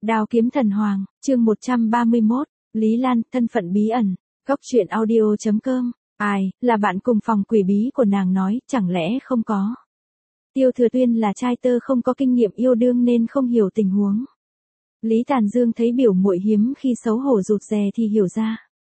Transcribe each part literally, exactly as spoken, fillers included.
Đao kiếm thần hoàng, chương một trăm ba mươi mốt, Lý Lan, thân phận bí ẩn. Góc truyện audio chấm com. Ai, là bạn cùng phòng quỷ bí của nàng nói, chẳng lẽ không có. Tiêu Thừa Tuyên là trai tơ không có kinh nghiệm yêu đương nên không hiểu tình huống. Lý Tàn Dương thấy biểu muội hiếm khi xấu hổ rụt rè thì hiểu ra.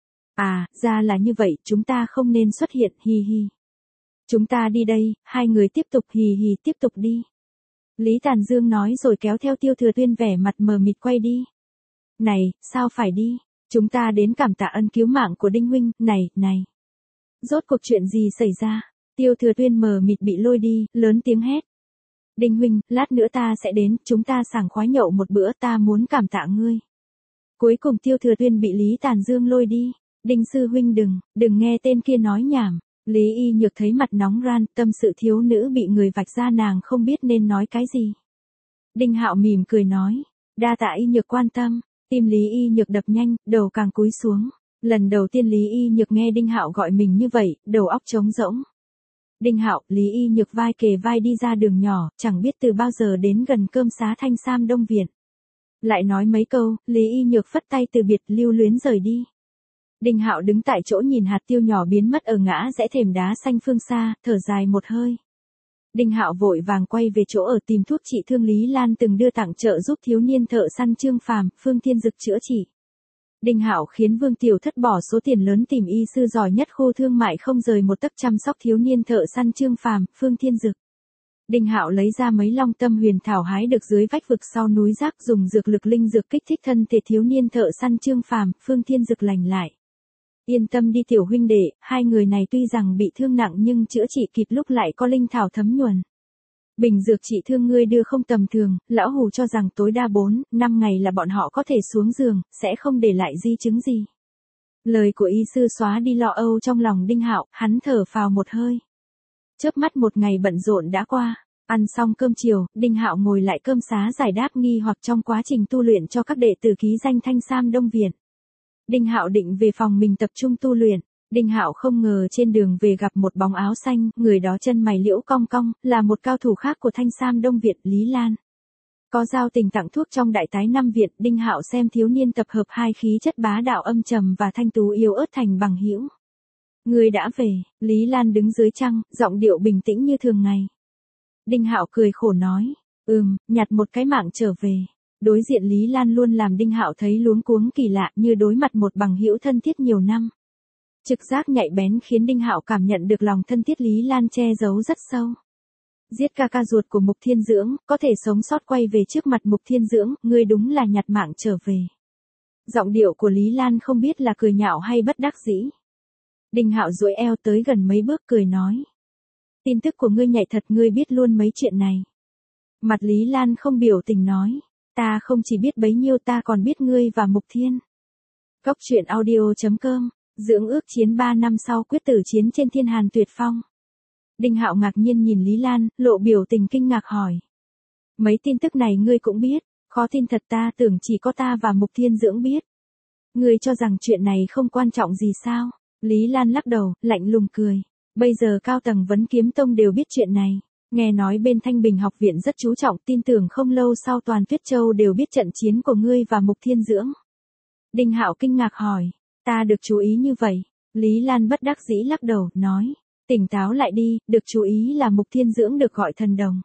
À, ra là như vậy, chúng ta không nên xuất hiện, hi hi. Chúng ta đi đây, hai người tiếp tục hì hì tiếp tục đi. Lý Tàn Dương nói rồi kéo theo Tiêu Thừa Tuyên vẻ mặt mờ mịt quay đi. Này, sao phải đi? Chúng ta đến cảm tạ ân cứu mạng của Đinh huynh, này, này. Rốt cuộc chuyện gì xảy ra? Tiêu Thừa Tuyên mờ mịt bị lôi đi, lớn tiếng hét. Đinh huynh, lát nữa ta sẽ đến, chúng ta sảng khoái nhậu một bữa, ta muốn cảm tạ ngươi. Cuối cùng Tiêu Thừa Tuyên bị Lý Tàn Dương lôi đi. Đinh sư huynh đừng, đừng nghe tên kia nói nhảm. Lý Y Nhược thấy mặt nóng ran, tâm sự thiếu nữ bị người vạch ra nàng không biết nên nói cái gì. Đinh Hạo mỉm cười nói, đa tạ Y Nhược quan tâm, tim Lý Y Nhược đập nhanh, đầu càng cúi xuống. Lần đầu tiên Lý Y Nhược nghe Đinh Hạo gọi mình như vậy, đầu óc trống rỗng. Đinh Hạo, Lý Y Nhược vai kề vai đi ra đường nhỏ, chẳng biết từ bao giờ đến gần cơm xá Thanh Sam Đông Viện. Lại nói mấy câu, Lý Y Nhược phất tay từ biệt lưu luyến rời đi. Đinh Hạo đứng tại chỗ nhìn hạt tiêu nhỏ biến mất ở ngã rẽ thềm đá xanh phương xa, thở dài một hơi. Đinh Hạo vội vàng quay về chỗ ở tìm thuốc trị thương Lý Lan từng đưa tặng trợ giúp thiếu niên thợ săn Trương Phàm, Phương Thiên Dực chữa trị. Đinh Hạo khiến Vương Tiểu Thất bỏ số tiền lớn tìm y sư giỏi nhất khu thương mại không rời một tấc chăm sóc thiếu niên thợ săn Trương Phàm, Phương Thiên Dực. Đinh Hạo lấy ra mấy long tâm huyền thảo hái được dưới vách vực sau núi rác dùng dược lực linh dược kích thích thân thể thiếu niên thợ săn Trương Phàm, Phương Thiên Dực lành lại. Yên tâm đi tiểu huynh đệ, hai người này tuy rằng bị thương nặng nhưng chữa trị kịp lúc lại có linh thảo thấm nhuần. Bình dược trị thương ngươi đưa không tầm thường, lão hù cho rằng tối đa bốn, năm ngày là bọn họ có thể xuống giường, sẽ không để lại di chứng gì. Lời của y sư xóa đi lo âu trong lòng Đinh Hạo, hắn thở phào một hơi. Chớp mắt một ngày bận rộn đã qua, ăn xong cơm chiều, Đinh Hạo ngồi lại cơm xá giải đáp nghi hoặc trong quá trình tu luyện cho các đệ tử ký danh Thanh Sam Đông Viện. Đinh Hạo định về phòng mình tập trung tu luyện, Đinh Hạo không ngờ trên đường về gặp một bóng áo xanh, người đó chân mày liễu cong cong, là một cao thủ khác của Thanh Sam Đông Viện, Lý Lan. Có giao tình tặng thuốc trong đại tái năm viện, Đinh Hạo xem thiếu niên tập hợp hai khí chất bá đạo âm trầm và thanh tú yếu ớt thành bằng hữu. Người đã về, Lý Lan đứng dưới trăng, giọng điệu bình tĩnh như thường ngày. Đinh Hạo cười khổ nói, ừm, nhặt một cái mạng trở về. Đối diện Lý Lan luôn làm Đinh Hạo thấy luống cuống kỳ lạ như đối mặt một bằng hữu thân thiết nhiều năm. Trực giác nhạy bén khiến Đinh Hạo cảm nhận được lòng thân thiết Lý Lan che giấu rất sâu. Giết ca ca ruột của Mục Thiên Dưỡng, có thể sống sót quay về trước mặt Mục Thiên Dưỡng, ngươi đúng là nhặt mạng trở về. Giọng điệu của Lý Lan không biết là cười nhạo hay bất đắc dĩ. Đinh Hạo duỗi eo tới gần mấy bước cười nói. Tin tức của ngươi nhạy thật, ngươi biết luôn mấy chuyện này. Mặt Lý Lan không biểu tình nói. Ta không chỉ biết bấy nhiêu, ta còn biết ngươi và Mục Thiên. Góc truyện audio chấm com. Dưỡng ước chiến ba năm sau quyết tử chiến trên Thiên Hàn Tuyệt Phong. Đinh Hạo ngạc nhiên nhìn Lý Lan, lộ biểu tình kinh ngạc hỏi. Mấy tin tức này ngươi cũng biết, khó tin thật, ta tưởng chỉ có ta và Mục Thiên Dưỡng biết. Ngươi cho rằng chuyện này không quan trọng gì sao? Lý Lan lắc đầu, lạnh lùng cười. Bây giờ cao tầng Vấn Kiếm Tông đều biết chuyện này. Nghe nói bên Thanh Bình học viện rất chú trọng, tin tưởng không lâu sau toàn Tuyết Châu đều biết trận chiến của ngươi và Mục Thiên Dưỡng. Đinh Hạo kinh ngạc hỏi, ta được chú ý như vậy? Lý Lan bất đắc dĩ lắc đầu, nói, tỉnh táo lại đi, được chú ý là Mục Thiên Dưỡng được gọi thần đồng.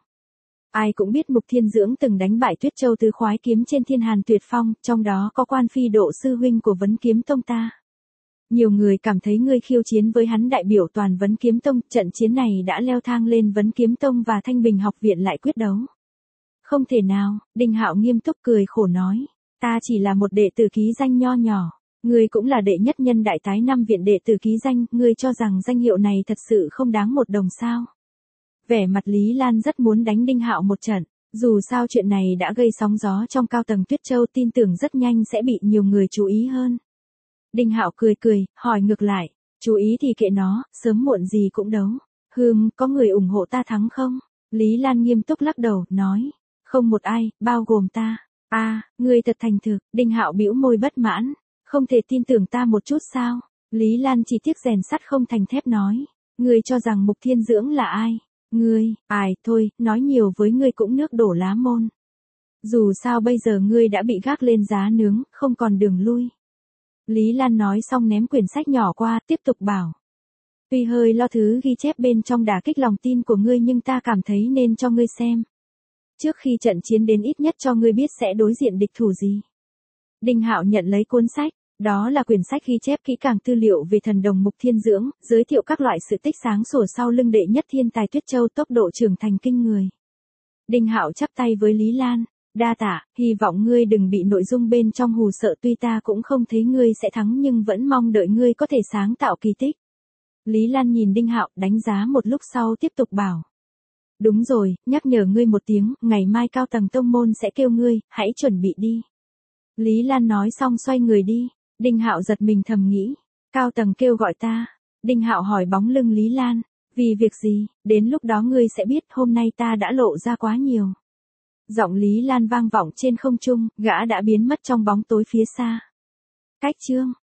Ai cũng biết Mục Thiên Dưỡng từng đánh bại Tuyết Châu tứ khoái kiếm trên Thiên Hàn Tuyệt Phong, trong đó có Quan Phi độ sư huynh của Vấn Kiếm Tông ta. Nhiều người cảm thấy ngươi khiêu chiến với hắn đại biểu toàn Vấn Kiếm Tông, trận chiến này đã leo thang lên Vấn Kiếm Tông và Thanh Bình học viện lại quyết đấu. Không thể nào, Đinh Hạo nghiêm túc cười khổ nói, ta chỉ là một đệ tử ký danh nho nhỏ, ngươi cũng là đệ nhất nhân đại tái năm viện đệ tử ký danh, ngươi cho rằng danh hiệu này thật sự không đáng một đồng sao? Vẻ mặt Lý Lan rất muốn đánh Đinh Hạo một trận, dù sao chuyện này đã gây sóng gió trong cao tầng Tuyết Châu, tin tưởng rất nhanh sẽ bị nhiều người chú ý hơn. Đinh Hạo cười cười, hỏi ngược lại, chú ý thì kệ nó, sớm muộn gì cũng đấu. Hừm, có người ủng hộ ta thắng không? Lý Lan nghiêm túc lắc đầu, nói, không một ai, bao gồm ta. A, à, ngươi thật thành thực. Đinh Hạo bĩu môi bất mãn, không thể tin tưởng ta một chút sao? Lý Lan chỉ tiếc rèn sắt không thành thép nói, ngươi cho rằng Mục Thiên Dưỡng là ai? Ngươi, ai, thôi, nói nhiều với ngươi cũng nước đổ lá môn. Dù sao bây giờ ngươi đã bị gác lên giá nướng, không còn đường lui. Lý Lan nói xong ném quyển sách nhỏ qua, tiếp tục bảo. Tuy hơi lo thứ ghi chép bên trong đả kích lòng tin của ngươi nhưng ta cảm thấy nên cho ngươi xem. Trước khi trận chiến đến ít nhất cho ngươi biết sẽ đối diện địch thủ gì. Đinh Hạo nhận lấy cuốn sách, đó là quyển sách ghi chép kỹ càng tư liệu về thần đồng mục thiên dưỡng, giới thiệu các loại sự tích sáng sủa sau lưng đệ nhất thiên tài Tuyết Châu tốc độ trưởng thành kinh người. Đinh Hạo chắp tay với Lý Lan, đa tạ, hy vọng ngươi đừng bị nội dung bên trong hù sợ tuy ta cũng không thấy ngươi sẽ thắng nhưng vẫn mong đợi ngươi có thể sáng tạo kỳ tích. Lý Lan nhìn Đinh Hạo đánh giá một lúc sau tiếp tục bảo. Đúng rồi, nhắc nhở ngươi một tiếng, ngày mai cao tầng tông môn sẽ kêu ngươi, hãy chuẩn bị đi. Lý Lan nói xong xoay người đi, Đinh Hạo giật mình thầm nghĩ, cao tầng kêu gọi ta. Đinh Hạo hỏi bóng lưng Lý Lan, vì việc gì, đến lúc đó ngươi sẽ biết hôm nay ta đã lộ ra quá nhiều. Giọng Lý Lan vang vọng trên không trung, gã đã biến mất trong bóng tối phía xa. Cách chương